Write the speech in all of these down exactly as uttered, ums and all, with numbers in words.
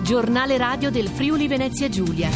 Giornale radio del Friuli Venezia Giulia.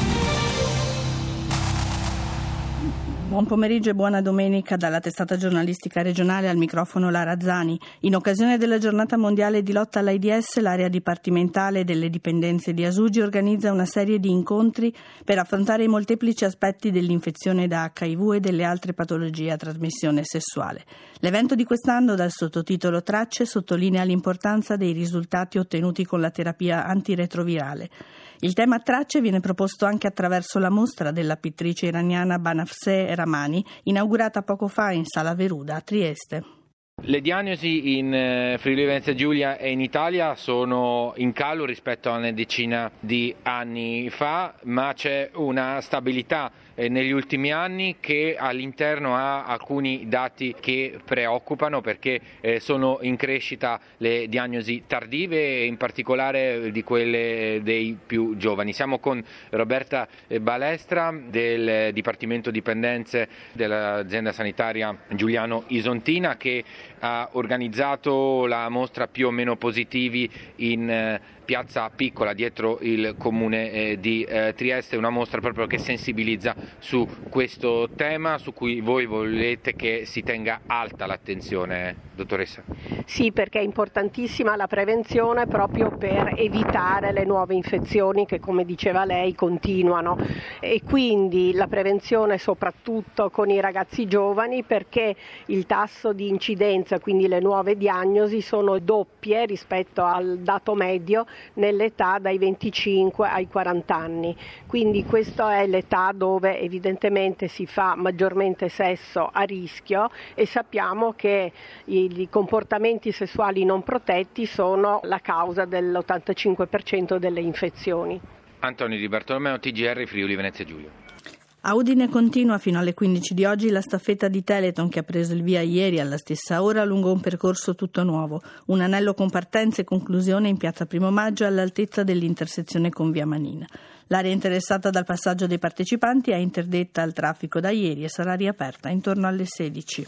Buon pomeriggio e buona domenica dalla testata giornalistica regionale, al microfono Lara Zani. In occasione della giornata mondiale di lotta all'AIDS, l'area dipartimentale delle dipendenze di Asugi organizza una serie di incontri per affrontare i molteplici aspetti dell'infezione da acca i vu e delle altre patologie a trasmissione sessuale. L'evento di quest'anno, dal sottotitolo Tracce, sottolinea l'importanza dei risultati ottenuti con la terapia antiretrovirale. Il tema Tracce viene proposto anche attraverso la mostra della pittrice iraniana Banafseh Rahmani, inaugurata poco fa in Sala Veruda a Trieste. Le diagnosi in Friuli Venezia Giulia e in Italia sono in calo rispetto a una decina di anni fa, ma c'è una stabilità negli ultimi anni che all'interno ha alcuni dati che preoccupano, perché sono in crescita le diagnosi tardive e in particolare di quelle dei più giovani. Siamo con Roberta Balestra del Dipartimento Dipendenze dell'azienda sanitaria Giuliano Isontina, che ha organizzato la mostra Più o meno positivi in Piazza Piccola, dietro il comune di Trieste, una mostra proprio che sensibilizza su questo tema, su cui voi volete che si tenga alta l'attenzione, dottoressa. Sì, perché è importantissima la prevenzione proprio per evitare le nuove infezioni che, come diceva lei, continuano, e quindi la prevenzione soprattutto con i ragazzi giovani, perché il tasso di incidenza, quindi le nuove diagnosi, sono doppie rispetto al dato medio nell'età dai venticinque ai quaranta anni. Quindi questa è l'età dove evidentemente si fa maggiormente sesso a rischio, e sappiamo che i comportamenti sessuali non protetti sono la causa dell'ottantacinque per cento delle infezioni. Antonio Di Bartolomeo, T G R Friuli Venezia Giulia. A Udine continua fino alle quindici di oggi la staffetta di Telethon, che ha preso il via ieri alla stessa ora lungo un percorso tutto nuovo, un anello con partenza e conclusione in piazza Primo Maggio all'altezza dell'intersezione con via Manina. L'area interessata dal passaggio dei partecipanti è interdetta al traffico da ieri e sarà riaperta intorno alle sedici.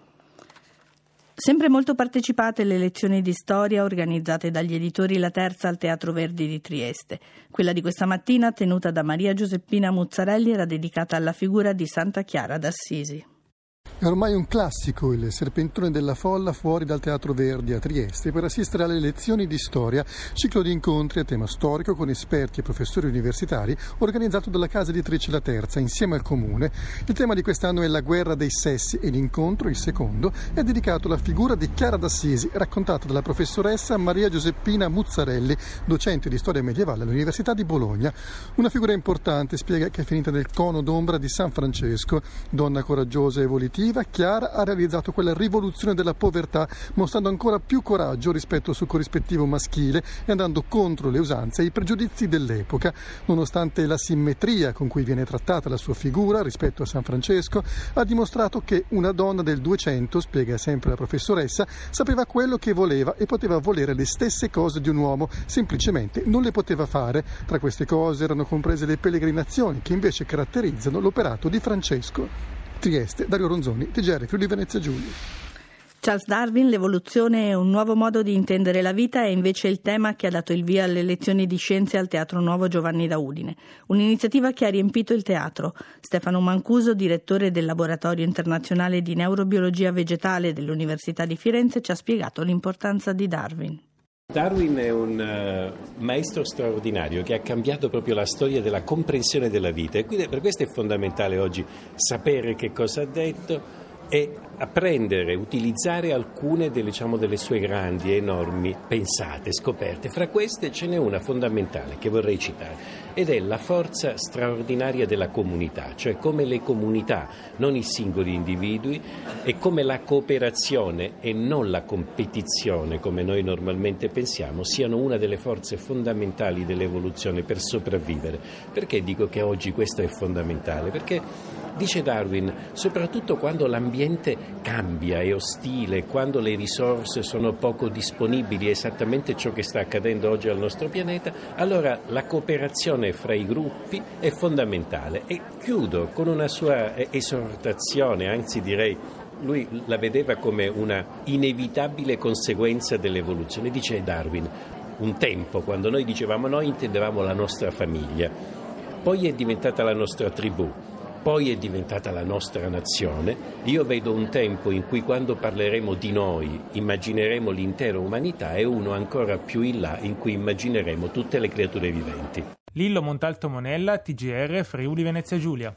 Sempre molto partecipate le lezioni di storia organizzate dagli editori La Terza al Teatro Verdi di Trieste. Quella di questa mattina, tenuta da Maria Giuseppina Muzzarelli, era dedicata alla figura di Santa Chiara d'Assisi. È ormai un classico il serpentone della folla fuori dal Teatro Verdi a Trieste per assistere alle lezioni di storia, ciclo di incontri a tema storico con esperti e professori universitari organizzato dalla casa editrice La Terza insieme al Comune. Il tema di quest'anno è la guerra dei sessi e l'incontro, il secondo, è dedicato alla figura di Chiara d'Assisi, raccontata dalla professoressa Maria Giuseppina Muzzarelli, docente di storia medievale all'Università di Bologna. Una figura importante, spiega, che è finita nel cono d'ombra di San Francesco, donna coraggiosa e volitiva. Chiara ha realizzato quella rivoluzione della povertà, mostrando ancora più coraggio rispetto al suo corrispettivo maschile e andando contro le usanze e i pregiudizi dell'epoca. Nonostante la simmetria con cui viene trattata la sua figura rispetto a San Francesco, ha dimostrato che una donna del Duecento, spiega sempre la professoressa, sapeva quello che voleva e poteva volere le stesse cose di un uomo, semplicemente non le poteva fare. Tra queste cose erano comprese le pellegrinazioni, che invece caratterizzano l'operato di Francesco. Trieste, Dario Ronzoni, T G R Friuli Venezia Giulia. Charles Darwin, l'evoluzione è un nuovo modo di intendere la vita, è invece il tema che ha dato il via alle lezioni di scienze al Teatro Nuovo Giovanni da Udine. Un'iniziativa che ha riempito il teatro. Stefano Mancuso, direttore del Laboratorio Internazionale di Neurobiologia Vegetale dell'Università di Firenze, ci ha spiegato l'importanza di Darwin. Darwin è un uh, maestro straordinario che ha cambiato proprio la storia della comprensione della vita, e quindi per questo è fondamentale oggi sapere che cosa ha detto e apprendere, utilizzare alcune delle, diciamo, delle sue grandi, enormi pensate, scoperte. Fra queste ce n'è una fondamentale che vorrei citare, ed è la forza straordinaria della comunità, cioè come le comunità, non i singoli individui, e come la cooperazione e non la competizione, come noi normalmente pensiamo, siano una delle forze fondamentali dell'evoluzione per sopravvivere. Perché dico che oggi questo è fondamentale? Perché, dice Darwin, soprattutto quando l'ambiente cambia, è ostile, quando le risorse sono poco disponibili, esattamente ciò che sta accadendo oggi al nostro pianeta, allora la cooperazione fra i gruppi è fondamentale. E chiudo con una sua esortazione, anzi direi lui la vedeva come una inevitabile conseguenza dell'evoluzione. Dice Darwin: un tempo, quando noi dicevamo noi intendevamo la nostra famiglia, poi è diventata la nostra tribù, poi è diventata la nostra nazione. Io vedo un tempo in cui quando parleremo di noi immagineremo l'intera umanità e uno ancora più in là in cui immagineremo tutte le creature viventi. Lillo Montalto Monella, T G R, Friuli Venezia Giulia.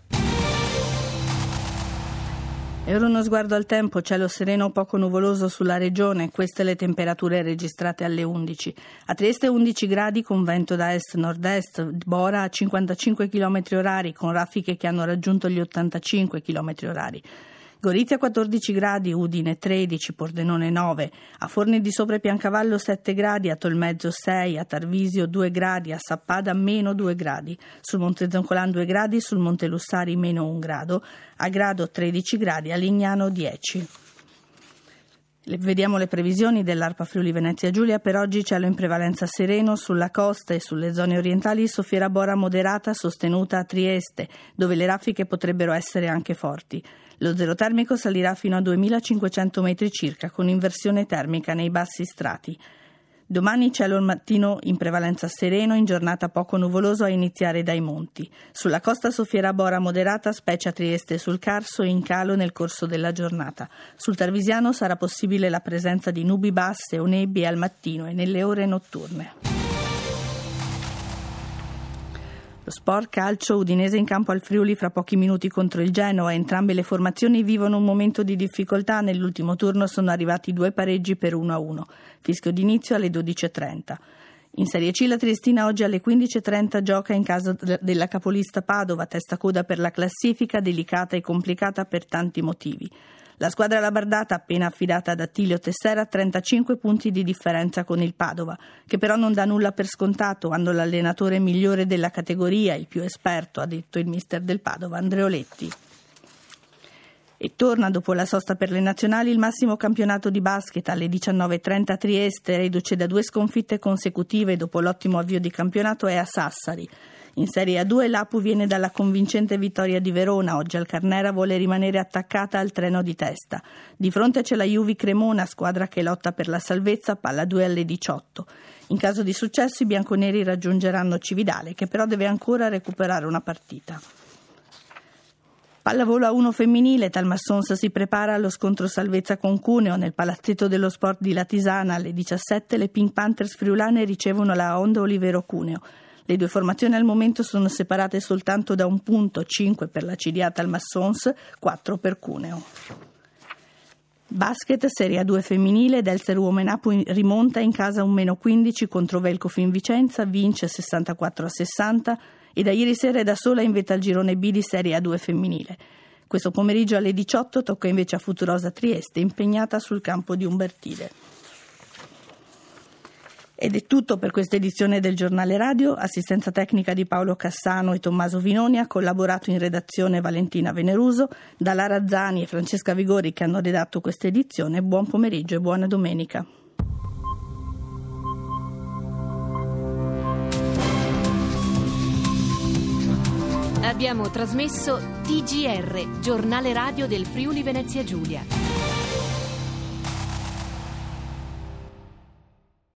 E ora uno sguardo al tempo, cielo sereno o poco nuvoloso sulla regione, queste le temperature registrate alle undici. A Trieste undici gradi con vento da est-nord-est, Bora a cinquantacinque chilometri orari con raffiche che hanno raggiunto gli ottantacinque chilometri orari. Gorizia quattordici gradi, Udine tredici, Pordenone nove, a Forni di Sopra e Piancavallo sette gradi, a Tolmezzo sei, a Tarvisio due gradi, a Sappada meno due gradi, sul Monte Zoncolan due gradi, sul Monte Lussari meno un grado, a Grado tredici gradi, a Lignano dieci. Vediamo le previsioni dell'ARPA Friuli Venezia Giulia. Per oggi cielo in prevalenza sereno, sulla costa e sulle zone orientali soffierà bora moderata sostenuta a Trieste, dove le raffiche potrebbero essere anche forti. Lo zero termico salirà fino a duemilacinquecento metri circa, con inversione termica nei bassi strati. Domani cielo al mattino in prevalenza sereno, in giornata poco nuvoloso a iniziare dai monti. Sulla costa soffierà bora moderata, specie a Trieste e sul Carso, in calo nel corso della giornata. Sul Tarvisiano sarà possibile la presenza di nubi basse o nebbie al mattino e nelle ore notturne. Lo sport calcio, Udinese in campo al Friuli fra pochi minuti contro il Genoa. Entrambe le formazioni vivono un momento di difficoltà. Nell'ultimo turno sono arrivati due pareggi per uno a uno. Fischio d'inizio alle dodici e trenta. In Serie C la Triestina oggi alle quindici e trenta gioca in casa della capolista Padova, testa coda per la classifica, delicata e complicata per tanti motivi. La squadra labardata, appena affidata ad Attilio Tessera, ha trentacinque punti di differenza con il Padova, che però non dà nulla per scontato. Hanno l'allenatore migliore della categoria, il più esperto, ha detto il mister del Padova, Andreoletti. E torna dopo la sosta per le nazionali il massimo campionato di basket alle diciannove e trenta a Trieste, reduce da due sconfitte consecutive dopo l'ottimo avvio di campionato, è a Sassari. In Serie A due l'Apu viene dalla convincente vittoria di Verona, oggi al Carnera vuole rimanere attaccata al treno di testa. Di fronte c'è la Juvi Cremona, squadra che lotta per la salvezza, palla due alle diciotto. In caso di successo i bianconeri raggiungeranno Cividale, che però deve ancora recuperare una partita. Pallavolo a uno femminile, Talmassons si prepara allo scontro salvezza con Cuneo. Nel palazzetto dello sport di Latisana alle diciassette le Pink Panthers friulane ricevono la Honda Olivero Cuneo. Le due formazioni al momento sono separate soltanto da un punto, cinque per la C D A Talmassons, quattro per Cuneo. Basket, Serie A due femminile, Delser Women Apu rimonta in casa un meno quindici contro Velcofin Vicenza, vince sessantaquattro a sessanta e da ieri sera è da sola in vetta al girone B di Serie A due femminile. Questo pomeriggio alle diciotto tocca invece a Futurosa Trieste, impegnata sul campo di Umbertide. Ed è tutto per questa edizione del Giornale Radio. Assistenza tecnica di Paolo Cassano e Tommaso Vinoni, ha collaborato in redazione Valentina Veneruso, da Lara Zani e Francesca Vigori che hanno redatto questa edizione. Buon pomeriggio e buona domenica. Abbiamo trasmesso T G R, Giornale Radio del Friuli Venezia Giulia.